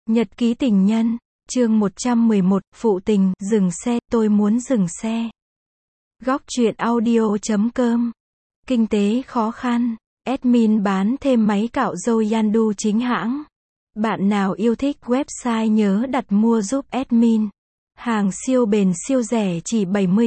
Nhật ký tình nhân, chương 111, phụ tình, dừng xe, tôi muốn dừng xe. Góc truyện audio.com. Kinh tế khó khăn, admin bán thêm máy cạo râu Yandu chính hãng. Bạn nào yêu thích website nhớ đặt mua giúp admin. Hàng siêu bền siêu rẻ chỉ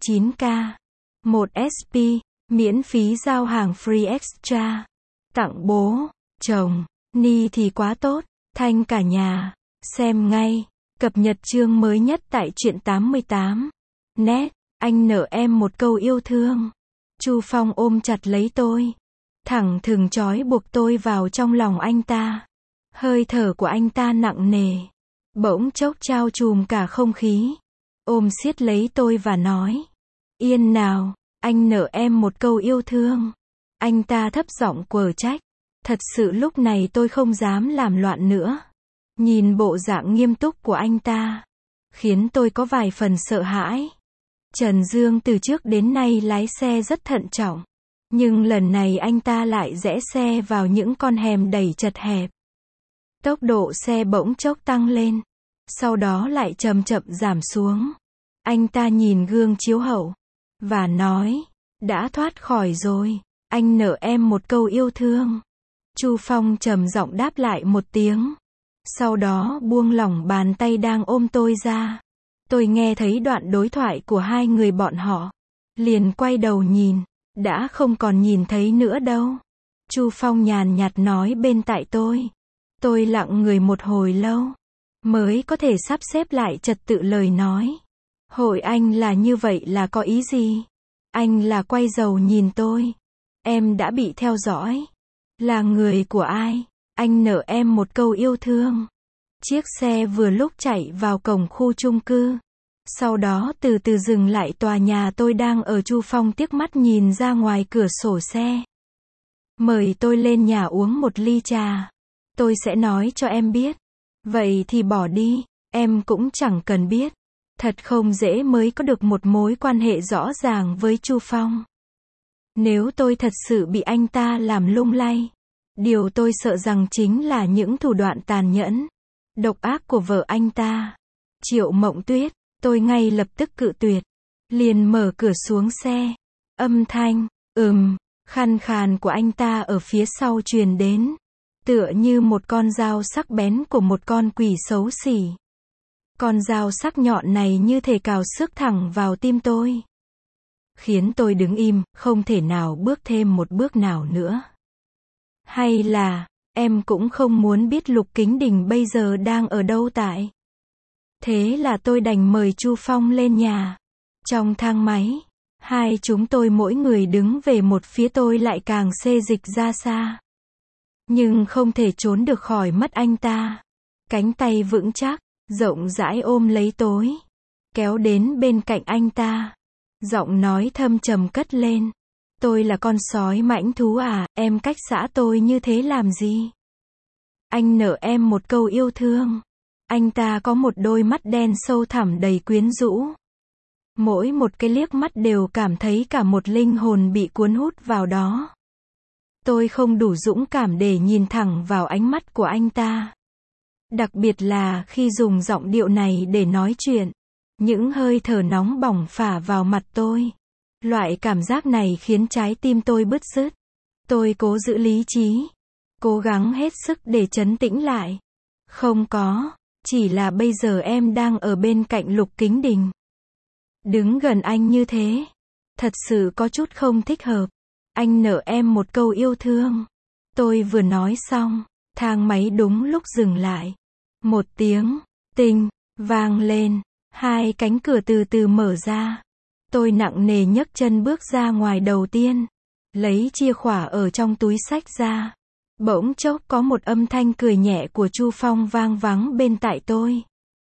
79k. 1 SP, miễn phí giao hàng free extra. Tặng bố, chồng, ni thì quá tốt, thanh cả nhà. Xem ngay, cập nhật chương mới nhất tại truyện 88. Net, anh nợ em một câu yêu thương. Chu Phong ôm chặt lấy tôi, thẳng thừng trói buộc tôi vào trong lòng anh ta. Hơi thở của anh ta nặng nề, bỗng chốc trao trùm cả không khí. Ôm siết lấy tôi và nói, yên nào, anh nợ em một câu yêu thương. Anh ta thấp giọng quở trách. Thật sự lúc này tôi không dám làm loạn nữa. Nhìn bộ dạng nghiêm túc của anh ta, khiến tôi có vài phần sợ hãi. Trần Dương từ trước đến nay lái xe rất thận trọng, nhưng lần này anh ta lại rẽ xe vào những con hẻm đầy chật hẹp. Tốc độ xe bỗng chốc tăng lên, sau đó lại chậm chậm giảm xuống. Anh ta nhìn gương chiếu hậu, và nói, đã thoát khỏi rồi, anh nợ em một câu yêu thương. Chu Phong trầm giọng đáp lại một tiếng. Sau đó buông lỏng bàn tay đang ôm tôi ra. Tôi nghe thấy đoạn đối thoại của hai người bọn họ. Liền quay đầu nhìn. Đã không còn nhìn thấy nữa đâu. Chu Phong nhàn nhạt nói bên tai tôi. Tôi lặng người một hồi lâu, mới có thể sắp xếp lại trật tự lời nói. Hội anh là như vậy là có ý gì? Anh là quay đầu nhìn tôi. Em đã bị theo dõi. Là người của ai? Anh nợ em một câu yêu thương. Chiếc xe vừa lúc chạy vào cổng khu chung cư. Sau đó từ từ dừng lại tòa nhà tôi đang ở. Chu Phong tiếc mắt nhìn ra ngoài cửa sổ xe. Mời tôi lên nhà uống một ly trà. Tôi sẽ nói cho em biết. Vậy thì bỏ đi, em cũng chẳng cần biết. Thật không dễ mới có được một mối quan hệ rõ ràng với Chu Phong. Nếu tôi thật sự bị anh ta làm lung lay, điều tôi sợ rằng chính là những thủ đoạn tàn nhẫn, độc ác của vợ anh ta, Triệu Mộng Tuyết. Tôi ngay lập tức cự tuyệt, liền mở cửa xuống xe. Âm thanh, khàn khàn của anh ta ở phía sau truyền đến, tựa như một con dao sắc bén của một con quỷ xấu xỉ. Con dao sắc nhọn này như thể cào xước thẳng vào tim tôi, khiến tôi đứng im, không thể nào bước thêm một bước nào nữa. Hay là, em cũng không muốn biết Lục Kính Đình bây giờ đang ở đâu tại? Thế là tôi đành mời Chu Phong lên nhà. Trong thang máy, hai chúng tôi mỗi người đứng về một phía, tôi lại càng xê dịch ra xa. Nhưng không thể trốn được khỏi mắt anh ta. Cánh tay vững chắc, rộng rãi ôm lấy tôi, kéo đến bên cạnh anh ta. Giọng nói thâm trầm cất lên. Tôi là con sói mãnh thú à, em cách xã tôi như thế làm gì? Anh nợ em một câu yêu thương. Anh ta có một đôi mắt đen sâu thẳm đầy quyến rũ. Mỗi một cái liếc mắt đều cảm thấy cả một linh hồn bị cuốn hút vào đó. Tôi không đủ dũng cảm để nhìn thẳng vào ánh mắt của anh ta. Đặc biệt là khi dùng giọng điệu này để nói chuyện. Những hơi thở nóng bỏng phả vào mặt tôi. Loại cảm giác này khiến trái tim tôi bứt rứt. Tôi cố giữ lý trí, cố gắng hết sức để trấn tĩnh lại. Không có, chỉ là bây giờ em đang ở bên cạnh Lục Kính Đình. Đứng gần anh như thế, thật sự có chút không thích hợp. Anh nợ em một câu yêu thương. Tôi vừa nói xong, thang máy đúng lúc dừng lại. Một tiếng tinh vang lên, hai cánh cửa từ từ mở ra. Tôi nặng nề nhấc chân bước ra ngoài đầu tiên, lấy chìa khóa ở trong túi xách ra. Bỗng chốc có một âm thanh cười nhẹ của Chu Phong vang vắng bên tai tôi.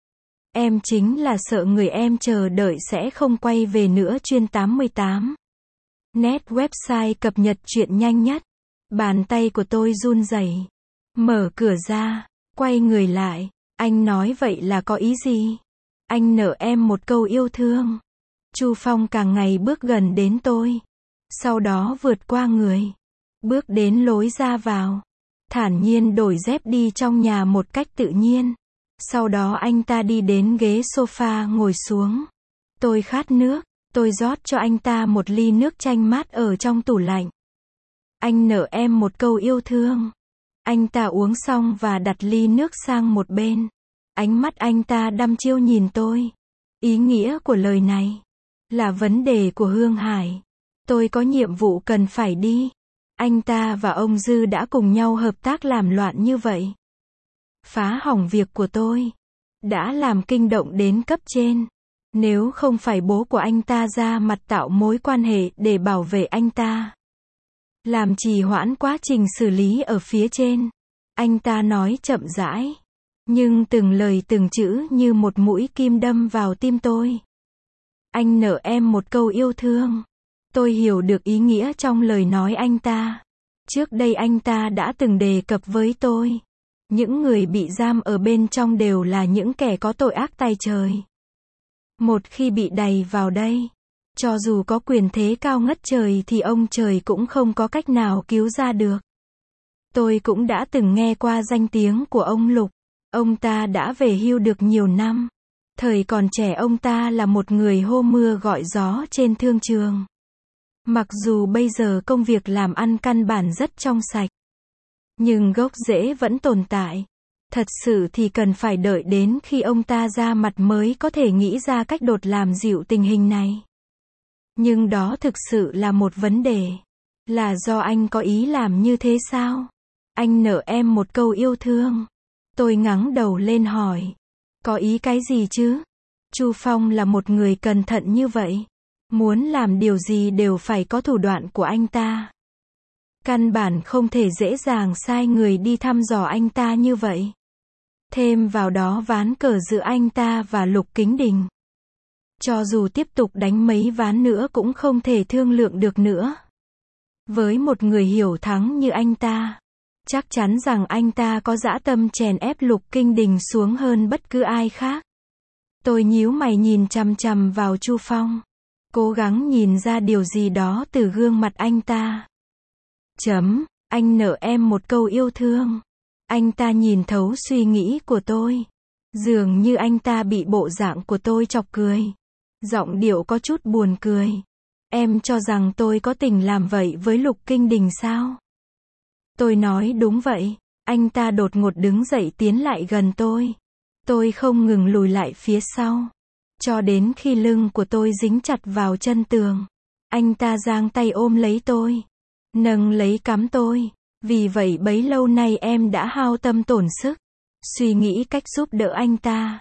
Em chính là sợ người em chờ đợi sẽ không quay về nữa. Chuyên 88. Net website cập nhật truyện nhanh nhất. Bàn tay của tôi run rẩy, mở cửa ra, quay người lại. Anh nói vậy là có ý gì? Anh nợ em một câu yêu thương. Chu Phong càng ngày bước gần đến tôi, sau đó vượt qua người, bước đến lối ra vào, thản nhiên đổi dép đi trong nhà một cách tự nhiên. Sau đó anh ta đi đến ghế sofa ngồi xuống. Tôi khát nước, tôi rót cho anh ta một ly nước chanh mát ở trong tủ lạnh. Anh nợ em một câu yêu thương. Anh ta uống xong và đặt ly nước sang một bên. Ánh mắt anh ta đăm chiêu nhìn tôi. Ý nghĩa của lời này là vấn đề của Hương Hải. Tôi có nhiệm vụ cần phải đi. Anh ta và ông Dư đã cùng nhau hợp tác làm loạn như vậy. Phá hỏng việc của tôi. Đã làm kinh động đến cấp trên. Nếu không phải bố của anh ta ra mặt tạo mối quan hệ để bảo vệ anh ta, làm trì hoãn quá trình xử lý ở phía trên. Anh ta nói chậm rãi, nhưng từng lời từng chữ như một mũi kim đâm vào tim tôi. Anh nợ em một câu yêu thương. Tôi hiểu được ý nghĩa trong lời nói anh ta. Trước đây anh ta đã từng đề cập với tôi. Những người bị giam ở bên trong đều là những kẻ có tội ác tày trời. Một khi bị đày vào đây, cho dù có quyền thế cao ngất trời thì ông trời cũng không có cách nào cứu ra được. Tôi cũng đã từng nghe qua danh tiếng của ông Lục. Ông ta đã về hưu được nhiều năm. Thời còn trẻ ông ta là một người hô mưa gọi gió trên thương trường. Mặc dù bây giờ công việc làm ăn căn bản rất trong sạch, nhưng gốc rễ vẫn tồn tại. Thật sự thì cần phải đợi đến khi ông ta ra mặt mới có thể nghĩ ra cách đột làm dịu tình hình này. Nhưng đó thực sự là một vấn đề. Là do anh có ý làm như thế sao? Anh nợ em một câu yêu thương. Tôi ngẩng đầu lên hỏi. Có ý cái gì chứ? Chu Phong là một người cẩn thận như vậy. Muốn làm điều gì đều phải có thủ đoạn của anh ta. Căn bản không thể dễ dàng sai người đi thăm dò anh ta như vậy. Thêm vào đó ván cờ giữa anh ta và Lục Kính Đình. Cho dù tiếp tục đánh mấy ván nữa cũng không thể thương lượng được nữa. Với một người hiểu thắng như anh ta, chắc chắn rằng anh ta có dã tâm chèn ép Lục Kinh Đình xuống hơn bất cứ ai khác. Tôi nhíu mày nhìn chằm chằm vào Chu Phong, cố gắng nhìn ra điều gì đó từ gương mặt anh ta. Anh nợ em một câu yêu thương. Anh ta nhìn thấu suy nghĩ của tôi. Dường như anh ta bị bộ dạng của tôi chọc cười. Giọng điệu có chút buồn cười. Em cho rằng tôi có tình làm vậy với Lục Kinh Đình sao? Tôi nói đúng vậy. Anh ta đột ngột đứng dậy tiến lại gần tôi. Tôi không ngừng lùi lại phía sau. Cho đến khi lưng của tôi dính chặt vào chân tường. Anh ta giang tay ôm lấy tôi. Nâng lấy cằm tôi. Vì vậy bấy lâu nay em đã hao tâm tổn sức. Suy nghĩ cách giúp đỡ anh ta.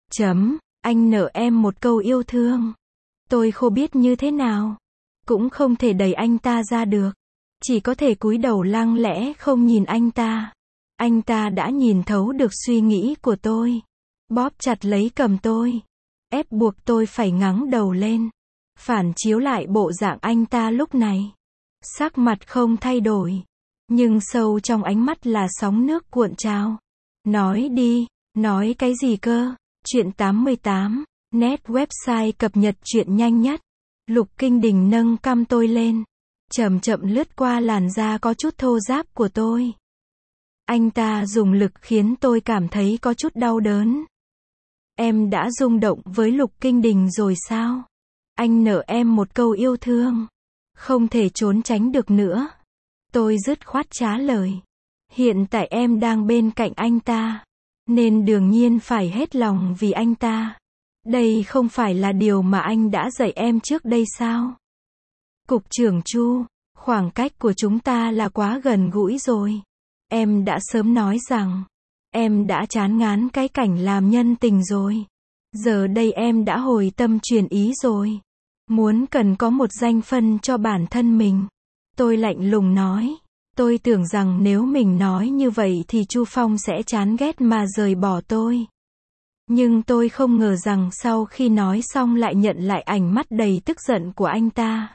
Anh nợ em một câu yêu thương. Tôi không biết như thế nào. Cũng không thể đẩy anh ta ra được. Chỉ có thể cúi đầu lặng lẽ không nhìn anh ta. Anh ta đã nhìn thấu được suy nghĩ của tôi. Bóp chặt lấy cầm tôi. Ép buộc tôi phải ngẩng đầu lên. Phản chiếu lại bộ dạng anh ta lúc này. Sắc mặt không thay đổi. Nhưng sâu trong ánh mắt là sóng nước cuộn trào. Nói đi, nói cái gì cơ? Chuyện 88, net website cập nhật chuyện nhanh nhất. Lục Kinh Đình nâng cằm tôi lên. Chậm chậm lướt qua làn da có chút thô ráp của tôi. Anh ta dùng lực khiến tôi cảm thấy có chút đau đớn. Em đã rung động với Lục Kinh Đình rồi sao? Anh nợ em một câu yêu thương. Không thể trốn tránh được nữa. Tôi dứt khoát trả lời. Hiện tại em đang bên cạnh anh ta. Nên đương nhiên phải hết lòng vì anh ta. Đây không phải là điều mà anh đã dạy em trước đây sao? Cục trưởng Chu, khoảng cách của chúng ta là quá gần gũi rồi. Em đã sớm nói rằng, em đã chán ngán cái cảnh làm nhân tình rồi. Giờ đây em đã hồi tâm chuyển ý rồi. Muốn cần có một danh phân cho bản thân mình. Tôi lạnh lùng nói. Tôi tưởng rằng nếu mình nói như vậy thì Chu Phong sẽ chán ghét mà rời bỏ tôi. Nhưng tôi không ngờ rằng sau khi nói xong lại nhận lại ánh mắt đầy tức giận của anh ta.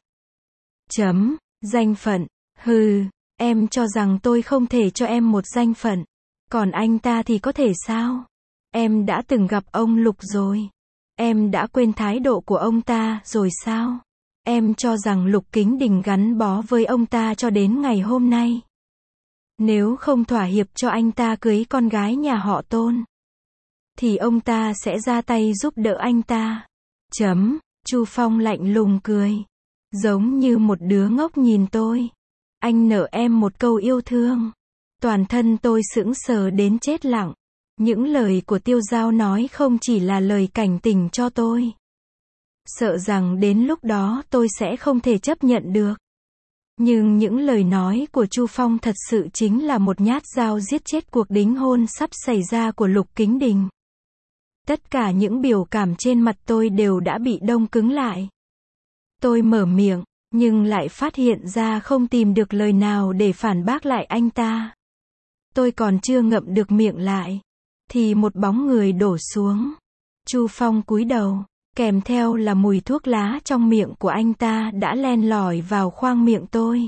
Danh phận. Hừ, em cho rằng tôi không thể cho em một danh phận. Còn anh ta thì có thể sao? Em đã từng gặp ông Lục rồi. Em đã quên thái độ của ông ta rồi sao? Em cho rằng Lục Kính Đình gắn bó với ông ta cho đến ngày hôm nay. Nếu không thỏa hiệp cho anh ta cưới con gái nhà họ Tôn, thì ông ta sẽ ra tay giúp đỡ anh ta. Chu Phong lạnh lùng cười. Giống như một đứa ngốc nhìn tôi. Anh nợ em một câu yêu thương. Toàn thân tôi sững sờ đến chết lặng. Những lời của Tiêu Giao nói không chỉ là lời cảnh tỉnh cho tôi. Sợ rằng đến lúc đó tôi sẽ không thể chấp nhận được. Nhưng những lời nói của Chu Phong thật sự chính là một nhát dao giết chết cuộc đính hôn sắp xảy ra của Lục Kính Đình. Tất cả những biểu cảm trên mặt tôi đều đã bị đông cứng lại. Tôi mở miệng, nhưng lại phát hiện ra không tìm được lời nào để phản bác lại anh ta. Tôi còn chưa ngậm được miệng lại, thì một bóng người đổ xuống. Chu Phong cúi đầu, kèm theo là mùi thuốc lá trong miệng của anh ta đã len lỏi vào khoang miệng tôi.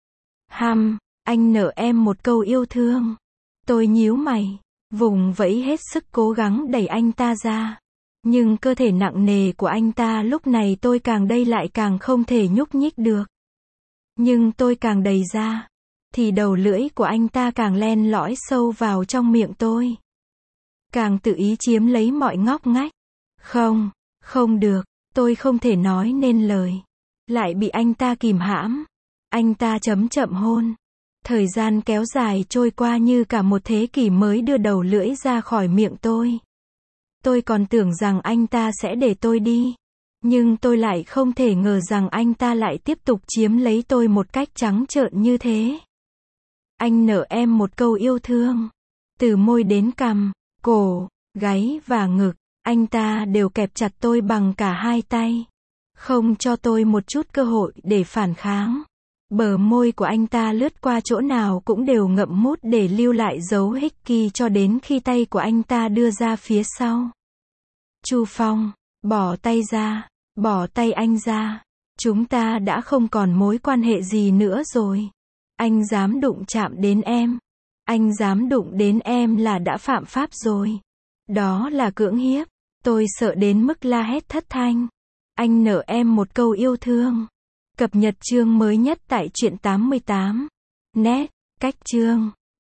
Anh nợ em một câu yêu thương. Tôi nhíu mày, vùng vẫy hết sức cố gắng đẩy anh ta ra. Nhưng cơ thể nặng nề của anh ta lúc này tôi càng đẩy lại càng không thể nhúc nhích được. Nhưng tôi càng đẩy ra, thì đầu lưỡi của anh ta càng len lỏi sâu vào trong miệng tôi. Càng tự ý chiếm lấy mọi ngóc ngách. Không được, tôi không thể nói nên lời. Lại bị anh ta kìm hãm. Anh ta chậm hôn. Thời gian kéo dài trôi qua như cả một thế kỷ mới đưa đầu lưỡi ra khỏi miệng tôi. Tôi còn tưởng rằng anh ta sẽ để tôi đi. Nhưng tôi lại không thể ngờ rằng anh ta lại tiếp tục chiếm lấy tôi một cách trắng trợn như thế. Anh nợ em một câu yêu thương. Từ môi đến cằm, cổ, gáy và ngực, anh ta đều kẹp chặt tôi bằng cả hai tay. Không cho tôi một chút cơ hội để phản kháng. Bờ môi của anh ta lướt qua chỗ nào cũng đều ngậm mút để lưu lại dấu hickey cho đến khi tay của anh ta đưa ra phía sau. Chu Phong, bỏ tay ra, bỏ tay anh ra. Chúng ta đã không còn mối quan hệ gì nữa rồi. Anh dám đụng chạm đến em. Anh dám đụng đến em là đã phạm pháp rồi. Đó là cưỡng hiếp. Tôi sợ đến mức la hét thất thanh. Anh nợ em một câu yêu thương. Cập nhật chương mới nhất tại truyện 88. Net, cách chương.